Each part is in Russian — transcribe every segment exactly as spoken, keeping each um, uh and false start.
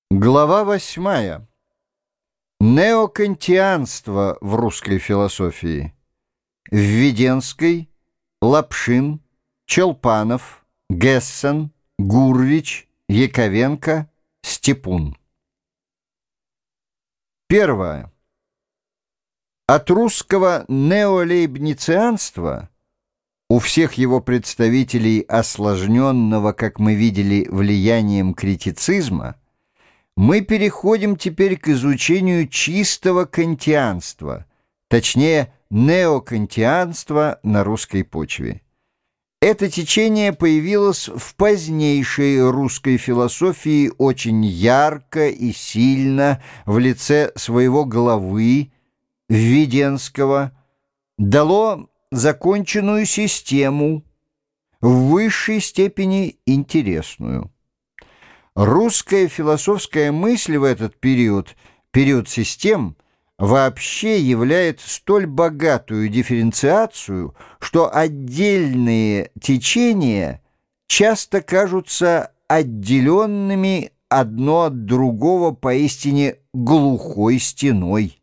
Глава восьмая. Неокантианство в русской философии. Введенский, Лапшин, Челпанов, Гессен, Гурвич, Яковенко, Степун. Первое. От русского неолейбницианства, у всех его представителей осложненного, как мы видели, влиянием критицизма, мы переходим теперь к изучению чистого кантианства, точнее, неокантианства на русской почве. Это течение появилось в позднейшей русской философии очень ярко и сильно в лице своего главы Введенского, дало законченную систему, в высшей степени интересную. Русская философская мысль в этот период, период систем, вообще являет столь богатую дифференциацию, что отдельные течения часто кажутся отделенными одно от другого поистине глухой стеной.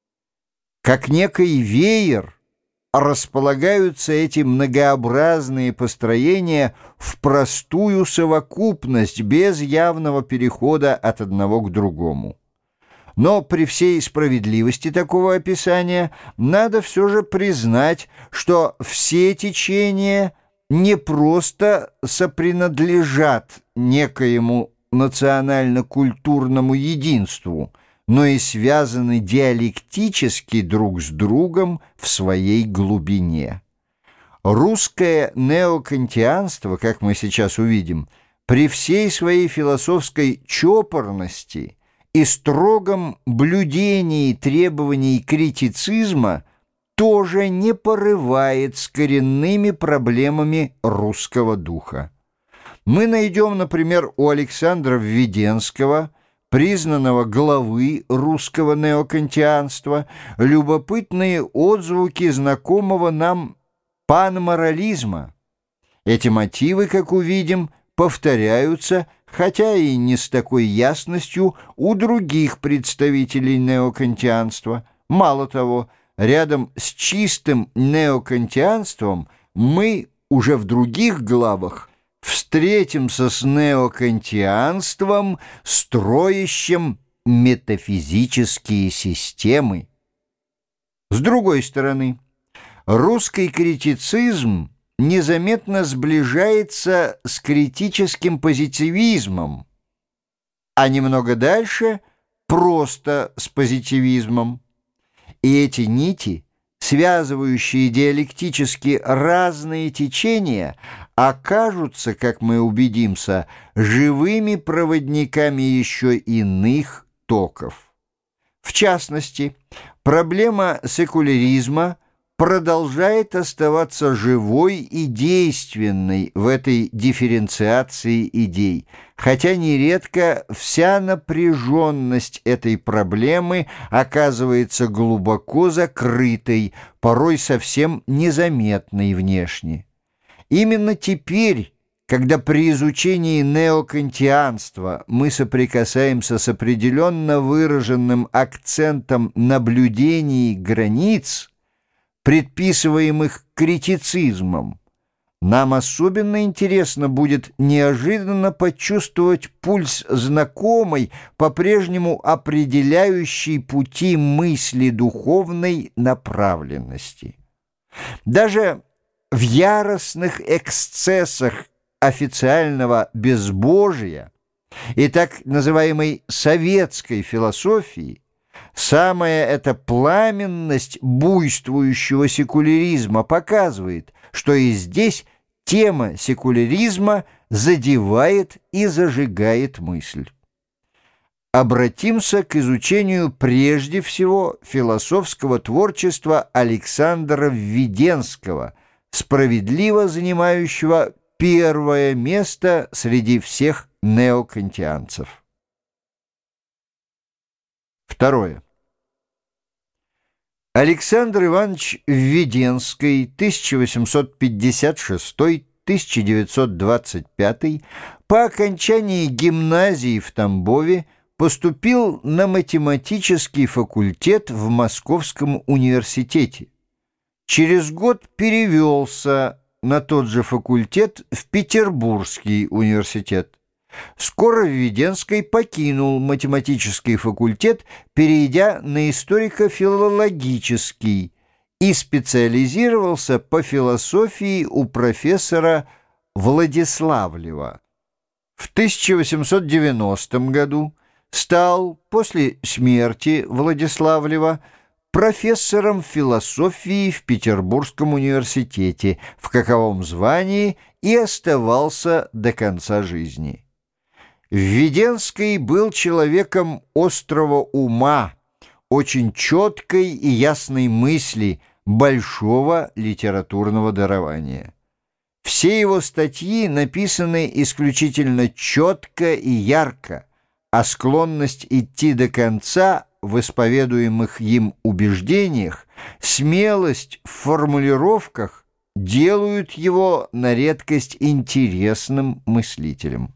Как некий веер располагаются эти многообразные построения в простую совокупность без явного перехода от одного к другому. Но при всей справедливости такого описания надо все же признать, что все течения не просто сопринадлежат некоему национально-культурному единству, но и связаны диалектически друг с другом в своей глубине. Русское неокантианство, как мы сейчас увидим, при всей своей философской чопорности и строгом блюдении требований критицизма тоже не порывает с коренными проблемами русского духа. Мы найдем, например, у Александра Введенского, признанного главы русского неокантианства, любопытные отзвуки знакомого нам панморализма. Эти мотивы, как увидим, повторяются, хотя и не с такой ясностью, у других представителей неокантианства. Мало того, рядом с чистым неокантианством мы уже в других главах встретимся с неокантианством, строящим метафизические системы. С другой стороны, русский критицизм незаметно сближается с критическим позитивизмом, а немного дальше просто с позитивизмом. И эти нити, связывающие диалектически разные течения, окажутся, как мы убедимся, живыми проводниками еще иных токов. В частности, проблема секуляризма продолжает оставаться живой и действенной в этой дифференциации идей, хотя нередко вся напряженность этой проблемы оказывается глубоко закрытой, порой совсем незаметной внешне. Именно теперь, когда при изучении неокантианства мы соприкасаемся с определенно выраженным акцентом наблюдений границ, предписываемых критицизмом, нам особенно интересно будет неожиданно почувствовать пульс знакомой, по-прежнему определяющей пути мысли духовной направленности. Даже в яростных эксцессах официального безбожия и так называемой советской философии самая эта пламенность буйствующего секуляризма показывает, что и здесь тема секуляризма задевает и зажигает мысль. Обратимся к изучению прежде всего философского творчества Александра Введенского, справедливо занимающего первое место среди всех неокантианцев. Второе. Александр Иванович Введенский, тысяча восемьсот пятьдесят шестой — тысяча девятьсот двадцать пятый, по окончании гимназии в Тамбове поступил на математический факультет в Московском университете. Через год перевелся на тот же факультет в Петербургский университет. Скоро Введенский покинул математический факультет, перейдя на историко-филологический, и специализировался по философии у профессора Владиславлева. В тысяча восемьсот девяностом году стал, после смерти Владиславлева, профессором философии в Петербургском университете, в каковом звании и оставался до конца жизни. Введенский был человеком острого ума, очень четкой и ясной мысли, большого литературного дарования. Все его статьи написаны исключительно четко и ярко, а склонность идти до конца в исповедуемых им убеждениях, смелость в формулировках делают его на редкость интересным мыслителем.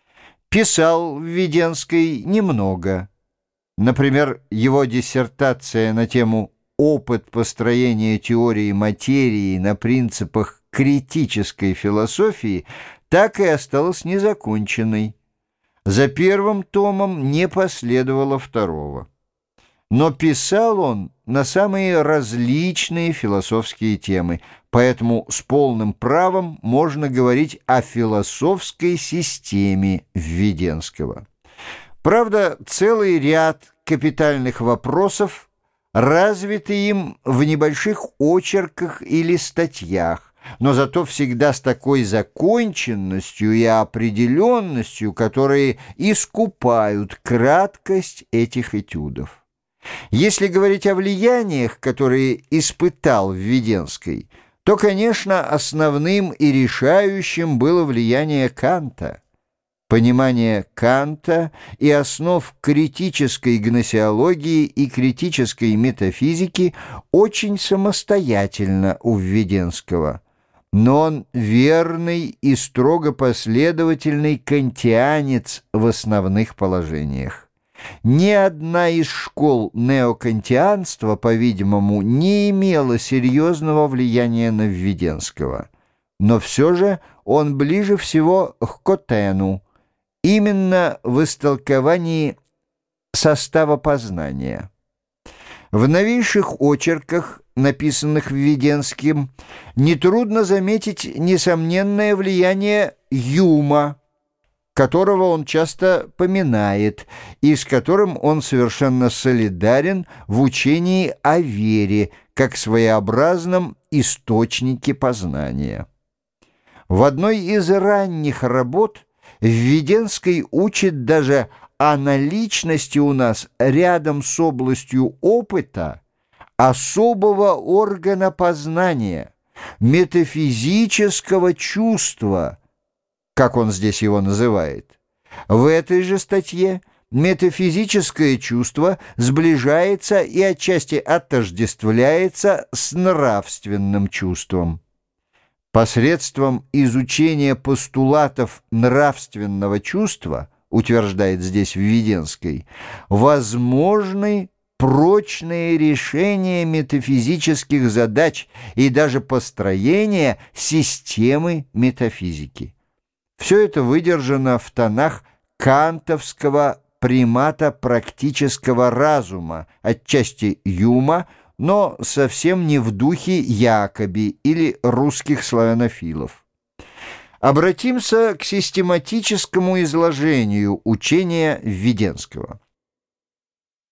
Писал Введенский немного. Например, его диссертация на тему «Опыт построения теории материи на принципах критической философии» так и осталась незаконченной. За первым томом не последовало второго. Но писал он на самые различные философские темы, поэтому с полным правом можно говорить о философской системе Введенского. Правда, целый ряд капитальных вопросов развиты им в небольших очерках или статьях, но зато всегда с такой законченностью и определенностью, которые искупают краткость этих этюдов. Если говорить о влияниях, которые испытал Введенский, то, конечно, основным и решающим было влияние Канта. Понимание Канта и основ критической гносеологии и критической метафизики очень самостоятельно у Введенского, но он верный и строго последовательный кантианец в основных положениях. Ни одна из школ неокантианства, по-видимому, не имела серьезного влияния на Введенского. Но все же он ближе всего к Котену, именно в истолковании состава познания. В новейших очерках, написанных Введенским, нетрудно заметить несомненное влияние Юма, которого он часто поминает, и с которым он совершенно солидарен в учении о вере, как своеобразном источнике познания. В одной из ранних работ Введенский учит даже о наличности у нас рядом с областью опыта особого органа познания, метафизического чувства, как он здесь его называет. В этой же статье метафизическое чувство сближается и отчасти отождествляется с нравственным чувством. Посредством изучения постулатов нравственного чувства, утверждает здесь Введенский, возможны прочные решения метафизических задач и даже построение системы метафизики. Все это выдержано в тонах кантовского примата практического разума, отчасти Юма, но совсем не в духе Якоби или русских славянофилов. Обратимся к систематическому изложению учения Введенского.